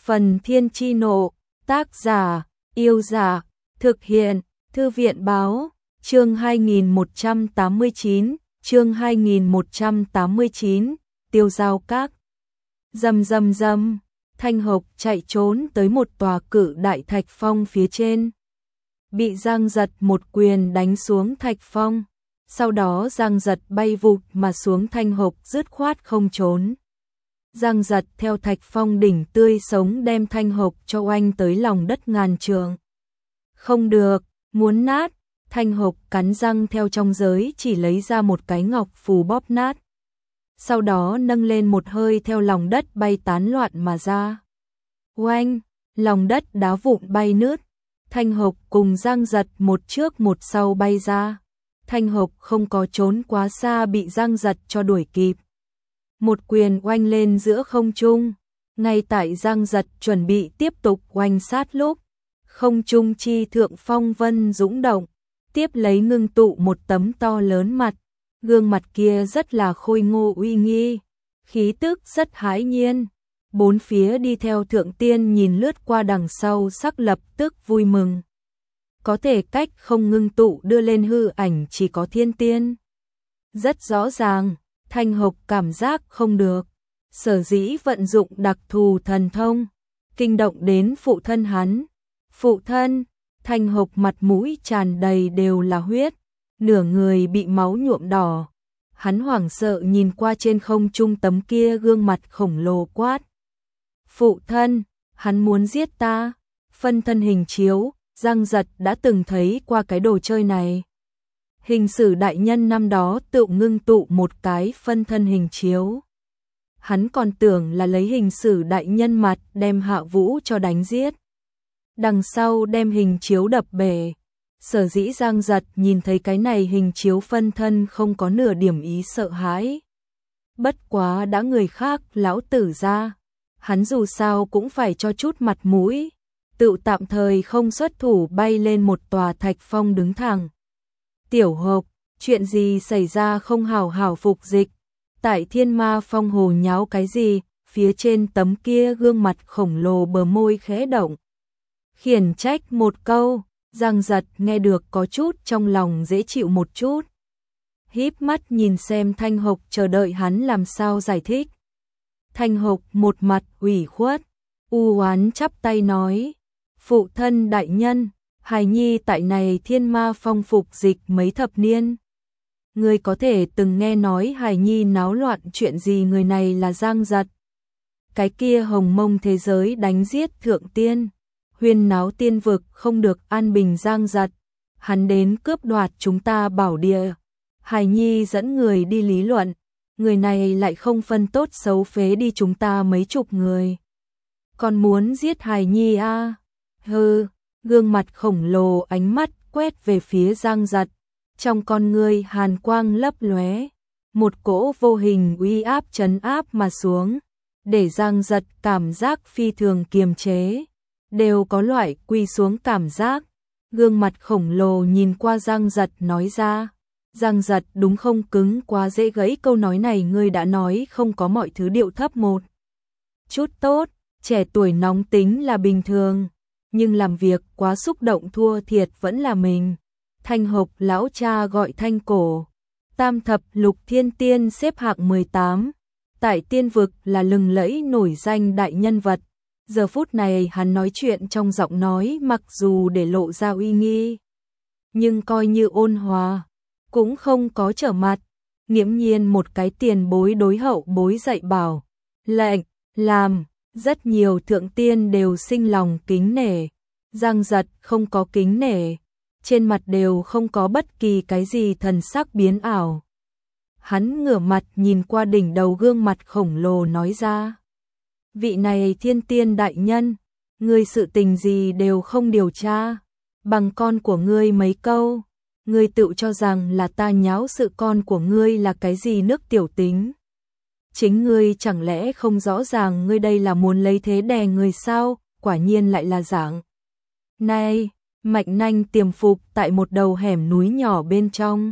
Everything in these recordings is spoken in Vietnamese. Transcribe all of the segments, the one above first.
Phần Thiên Chi Nộ, tác giả, Yêu Giả, thực hiện, Thư viện Báo, chương 2189, chương 2189, Tiêu Giao Các. Rầm rầm rầm, Thanh Hộc chạy trốn tới một tòa cự đại thạch phong phía trên. Bị Giang Giật một quyền đánh xuống thạch phong, sau đó Giang Giật bay vụt mà xuống. Thanh Hộc dứt khoát không trốn. Giang Giật theo thạch phong đỉnh tươi sống đem Thanh Hộc cho oanh tới lòng đất ngàn trượng. Không được, muốn nát. Thanh Hộc cắn răng theo trong giới chỉ lấy ra một cái ngọc phù bóp nát. Sau đó nâng lên một hơi theo lòng đất bay tán loạn mà ra. Oanh, lòng đất đá vụn bay nứt. Thanh Hộc cùng Giang Giật một trước một sau bay ra. Thanh Hộc không có trốn quá xa bị Giang Giật cho đuổi kịp. Một quyền oanh lên giữa không trung. Ngay tại Giang Giật chuẩn bị tiếp tục oanh sát lúc, không trung chi thượng phong vân dũng động, tiếp lấy ngưng tụ một tấm to lớn mặt. Gương mặt kia rất là khôi ngô uy nghi, khí tức rất hãi nhiên. Bốn phía đi theo thượng tiên nhìn lướt qua đằng sau sắc lập tức vui mừng. Có thể cách không ngưng tụ đưa lên hư ảnh chỉ có thiên tiên. Rất rõ ràng, Thanh Hộc cảm giác không được. Sở dĩ vận dụng đặc thù thần thông, kinh động đến phụ thân hắn. Phụ thân, Thanh Hộc mặt mũi tràn đầy đều là huyết, nửa người bị máu nhuộm đỏ. Hắn hoảng sợ nhìn qua trên không trung tấm kia gương mặt khổng lồ quát. Phụ thân, hắn muốn giết ta. Phân thân hình chiếu, Giang Giật đã từng thấy qua cái đồ chơi này. Hình Sử đại nhân năm đó tự ngưng tụ một cái phân thân hình chiếu. Hắn còn tưởng là lấy Hình Sử đại nhân mặt đem Hạ Vũ cho đánh giết. Đằng sau đem hình chiếu đập bể. Sở dĩ Giang Giật nhìn thấy cái này hình chiếu phân thân không có nửa điểm ý sợ hãi. Bất quá đã người khác lão tử ra, hắn dù sao cũng phải cho chút mặt mũi, tự tạm thời không xuất thủ bay lên một tòa thạch phong đứng thẳng. Tiểu Hộc, chuyện gì xảy ra không hảo hảo phục dịch, tại Thiên Ma Phong hồ nháo cái gì? Phía trên tấm kia gương mặt khổng lồ bờ môi khẽ động. Khiển trách một câu, Giang Giật nghe được có chút trong lòng dễ chịu một chút. Híp mắt nhìn xem Thanh Hộc chờ đợi hắn làm sao giải thích. Thanh Hộc một mặt ủy khuất, u oán chắp tay nói. Phụ thân đại nhân, hài nhi tại này Thiên Ma Phong phục dịch mấy thập niên. Người có thể từng nghe nói hài nhi náo loạn chuyện gì? Người này là Giang Giật. Cái kia hồng mông thế giới đánh giết thượng tiên, huyên náo tiên vực không được an bình. Giang Giật, hắn đến cướp đoạt chúng ta bảo địa. Hài nhi dẫn người đi lý luận, người này lại không phân tốt xấu phế đi chúng ta mấy chục người. Còn muốn giết hài nhi a? Hừ, gương mặt khổng lồ ánh mắt quét về phía Giang Giật, trong con ngươi hàn quang lấp lóe, một cỗ vô hình uy áp trấn áp mà xuống, để Giang Giật cảm giác phi thường kiềm chế, đều có loại quỳ xuống cảm giác. Gương mặt khổng lồ nhìn qua Giang Giật nói ra. Giang Giật đúng không, cứng quá dễ gãy câu nói này. Ngươi đã nói không có mọi thứ điệu thấp một chút tốt, trẻ tuổi nóng tính là bình thường, nhưng làm việc quá xúc động thua thiệt vẫn là mình. Thanh Hộc lão cha gọi Thanh Cổ, tam thập lục thiên tiên xếp hạng 18, tại tiên vực là lừng lẫy nổi danh đại nhân vật. Giờ phút này hắn nói chuyện trong giọng nói mặc dù để lộ ra uy nghi, nhưng coi như ôn hòa, cũng không có trở mặt. Nghiễm nhiên một cái tiền bối đối hậu bối dạy bảo, lệnh, làm, rất nhiều thượng tiên đều sinh lòng kính nể. Giang Giật không có kính nể, trên mặt đều không có bất kỳ cái gì thần sắc biến ảo. Hắn ngửa mặt nhìn qua đỉnh đầu gương mặt khổng lồ nói ra. Vị này thiên tiên đại nhân, ngươi sự tình gì đều không điều tra, bằng con của ngươi mấy câu, ngươi tự cho rằng là ta nháo sự? Con của ngươi là cái gì nước tiểu tính? Chính ngươi chẳng lẽ không rõ ràng ngươi đây là muốn lấy thế đè người sao? Quả nhiên lại là dạng này. Mạch Nanh tiềm phục tại một đầu hẻm núi nhỏ bên trong,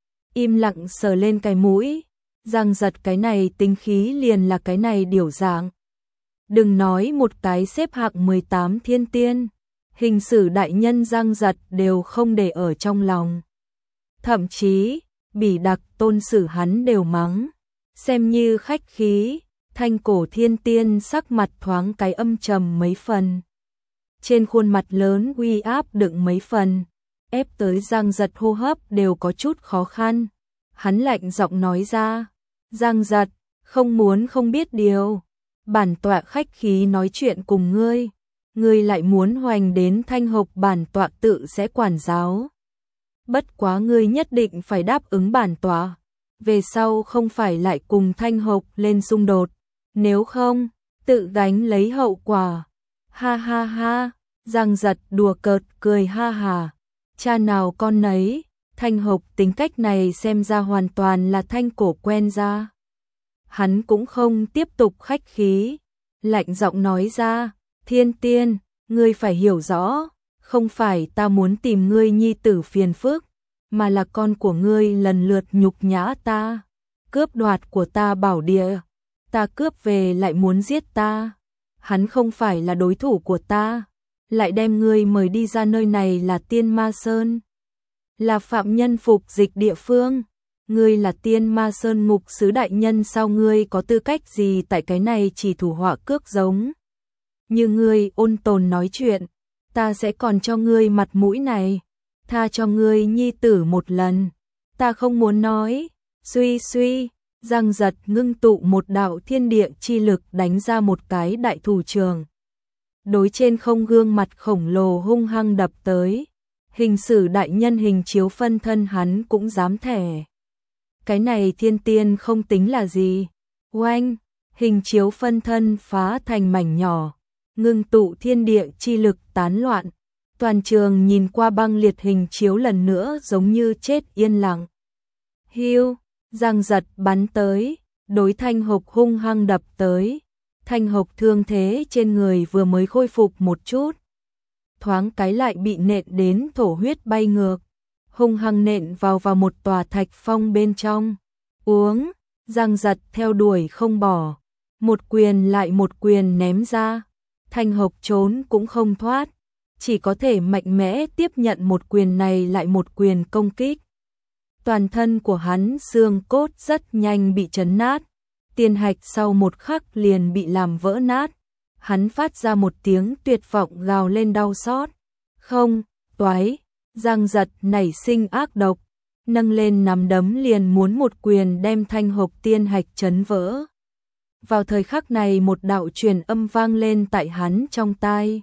im lặng sờ lên cái mũi. Giang Giật cái này tính khí liền là cái này điều dạng. Đừng nói một cái xếp hạng 18 thiên tiên, hình sử đại nhân Giang Giật đều không để ở trong lòng. Thậm chí, Bỉ Đặc Tôn Sử hắn đều mắng, xem như khách khí. Thanh cổ thiên tiên sắc mặt thoáng cái âm trầm mấy phần. Trên khuôn mặt lớn uy áp đựng mấy phần, ép tới Giang Giật hô hấp đều có chút khó khăn. Hắn lạnh giọng nói ra, Giang Giật, không muốn không biết điều. Bản tọa khách khí nói chuyện cùng ngươi lại muốn hoành đến Thanh Hộc, bản tọa tự sẽ quản giáo. Bất quá ngươi nhất định phải đáp ứng bản tọa, về sau không phải lại cùng Thanh Hộc lên xung đột, nếu không, tự gánh lấy hậu quả. Ha ha ha, Giang Giật đùa cợt cười ha hà, cha nào con nấy, Thanh Hộc tính cách này xem ra hoàn toàn là Thanh cổ quen ra. Hắn cũng không tiếp tục khách khí, lạnh giọng nói ra, thiên tiên, ngươi phải hiểu rõ, không phải ta muốn tìm ngươi nhi tử phiền phức, mà là con của ngươi lần lượt nhục nhã ta, cướp đoạt của ta bảo địa, ta cướp về lại muốn giết ta. Hắn không phải là đối thủ của ta, lại đem ngươi mời đi ra nơi này là Tiên Ma Sơn, là phạm nhân phục dịch địa phương. Ngươi là Tiên Ma Sơn ngục sứ đại nhân, sao ngươi có tư cách gì tại cái này chỉ thủ họa cước giống như ngươi ôn tồn nói chuyện, ta sẽ còn cho ngươi mặt mũi này, tha cho ngươi nhi tử một lần, ta không muốn nói. Suy suy, Giang Giật ngưng tụ một đạo thiên địa chi lực đánh ra một cái đại thủ trường, đối trên không gương mặt khổng lồ hung hăng đập tới. Hình sử đại nhân hình chiếu phân thân hắn cũng dám thẻ. Cái này thiên tiên không tính là gì. Oanh, hình chiếu phân thân phá thành mảnh nhỏ, ngưng tụ thiên địa chi lực tán loạn. Toàn trường nhìn qua băng liệt hình chiếu lần nữa giống như chết yên lặng. Hiu, Giang Giật bắn tới, đối Thanh Hộc hung hăng đập tới. Thanh Hộc thương thế trên người vừa mới khôi phục một chút, thoáng cái lại bị nện đến thổ huyết bay ngược, hung hăng nện vào một tòa thạch phong bên trong. Uống, Giang Giật theo đuổi không bỏ, một quyền lại một quyền ném ra. Thanh Hộc trốn cũng không thoát, chỉ có thể mạnh mẽ tiếp nhận một quyền này lại một quyền công kích. Toàn thân của hắn xương cốt rất nhanh bị chấn nát, tiên hạch sau một khắc liền bị làm vỡ nát. Hắn phát ra một tiếng tuyệt vọng gào lên đau xót. Không, toái, Giang Giật nảy sinh ác độc, nâng lên nắm đấm liền muốn một quyền đem Thanh Hộc tiên hạch chấn vỡ. Vào thời khắc này một đạo truyền âm vang lên tại hắn trong tai,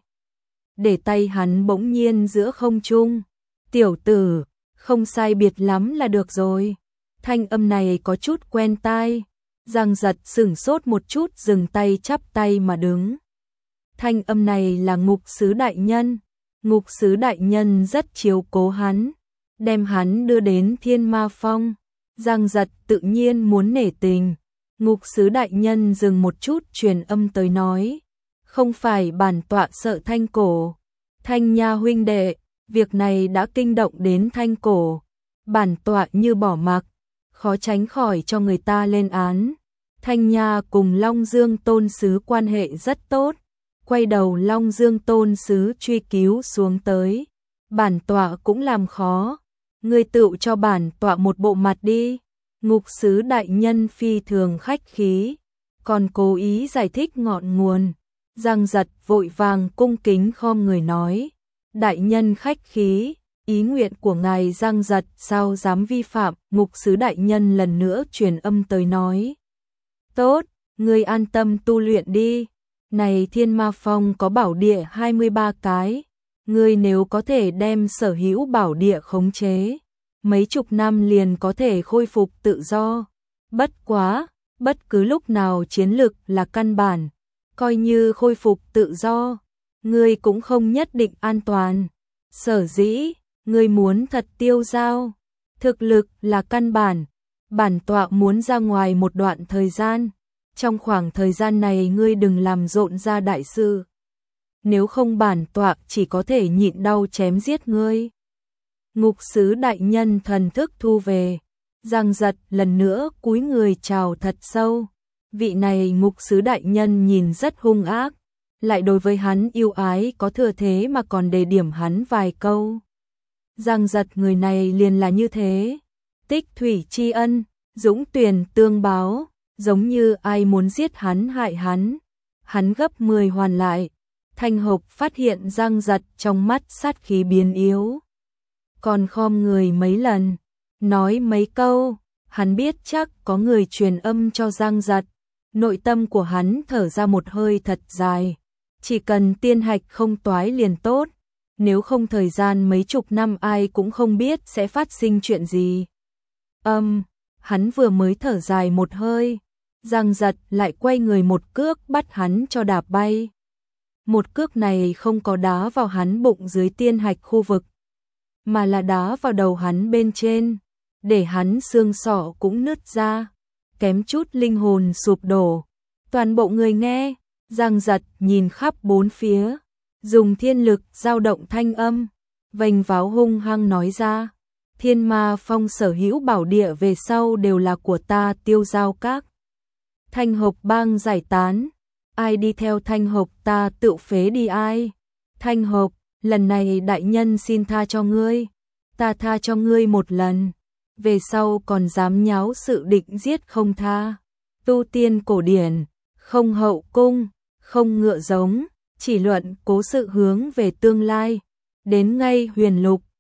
để tay hắn bỗng nhiên giữa không trung. Tiểu tử, không sai biệt lắm là được rồi. Thanh âm này có chút quen tai. Giang Giật sửng sốt một chút, dừng tay chắp tay mà đứng. Thanh âm này là ngục sứ đại nhân. Ngục sứ đại nhân rất chiếu cố hắn, đem hắn đưa đến Thiên Ma Phong. Giang Giật tự nhiên muốn nể tình. Ngục sứ đại nhân dừng một chút truyền âm tới nói, không phải bản tọa sợ Thanh cổ, Thanh Nha huynh đệ, việc này đã kinh động đến Thanh cổ, bản tọa như bỏ mặc, khó tránh khỏi cho người ta lên án. Thanh Nha cùng Long Dương Tôn Sứ quan hệ rất tốt, quay đầu Long Dương Tôn Sứ truy cứu xuống tới, bản tọa cũng làm khó, ngươi tự cho bản tọa một bộ mặt đi. Ngục sứ đại nhân phi thường khách khí, còn cố ý giải thích ngọn nguồn. Giang Giật vội vàng cung kính khom người nói, đại nhân khách khí, ý nguyện của ngài Giang Giật sao dám vi phạm. Ngục sứ đại nhân lần nữa truyền âm tới nói, tốt, ngươi an tâm tu luyện đi, này Thiên Ma Phong có bảo địa 23 cái, ngươi nếu có thể đem sở hữu bảo địa khống chế, mấy chục năm liền có thể khôi phục tự do. Bất quá, bất cứ lúc nào chiến lực là căn bản, coi như khôi phục tự do, ngươi cũng không nhất định an toàn. Sở dĩ, ngươi muốn thật tiêu dao, thực lực là căn bản, bản tọa muốn ra ngoài một đoạn thời gian, trong khoảng thời gian này ngươi đừng làm rộn ra đại sự. Nếu không bản tọa chỉ có thể nhịn đau chém giết ngươi. Ngục sứ đại nhân thần thức thu về, Giang Giật lần nữa cúi người chào thật sâu. Vị này ngục sứ đại nhân nhìn rất hung ác, lại đối với hắn yêu ái có thừa thế mà còn đề điểm hắn vài câu. Giang Giật người này liền là như thế, tích thủy tri ân, dũng tuyển tương báo, giống như ai muốn giết hắn hại hắn gấp 10 hoàn lại. Thanh Hộc phát hiện Giang Giật trong mắt sát khí biến yếu, còn khom người mấy lần, nói mấy câu, hắn biết chắc có người truyền âm cho Giang Giật, nội tâm của hắn thở ra một hơi thật dài, chỉ cần tiên hạch không toái liền tốt, nếu không thời gian mấy chục năm ai cũng không biết sẽ phát sinh chuyện gì. Hắn vừa mới thở dài một hơi, Giang Giật lại quay người một cước bắt hắn cho đạp bay. Một cước này không có đá vào hắn bụng dưới tiên hạch khu vực, mà là đá vào đầu hắn bên trên, để hắn xương sọ cũng nứt ra, kém chút linh hồn sụp đổ. Toàn bộ người nghe, Giang Giật nhìn khắp bốn phía, dùng thiên lực dao động thanh âm, vênh váo hung hăng nói ra, Thiên Ma Phong sở hữu bảo địa về sau đều là của ta Tiêu Giao Các. Thanh Hộc bang giải tán, ai đi theo Thanh Hộc ta tự phế đi ai. Thanh Hộc, lần này đại nhân xin tha cho ngươi, ta tha cho ngươi một lần, về sau còn dám nháo sự định giết không tha. Tu tiên cổ điển, không hậu cung, không ngựa giống, chỉ luận cố sự hướng về tương lai, đến ngay huyền lục,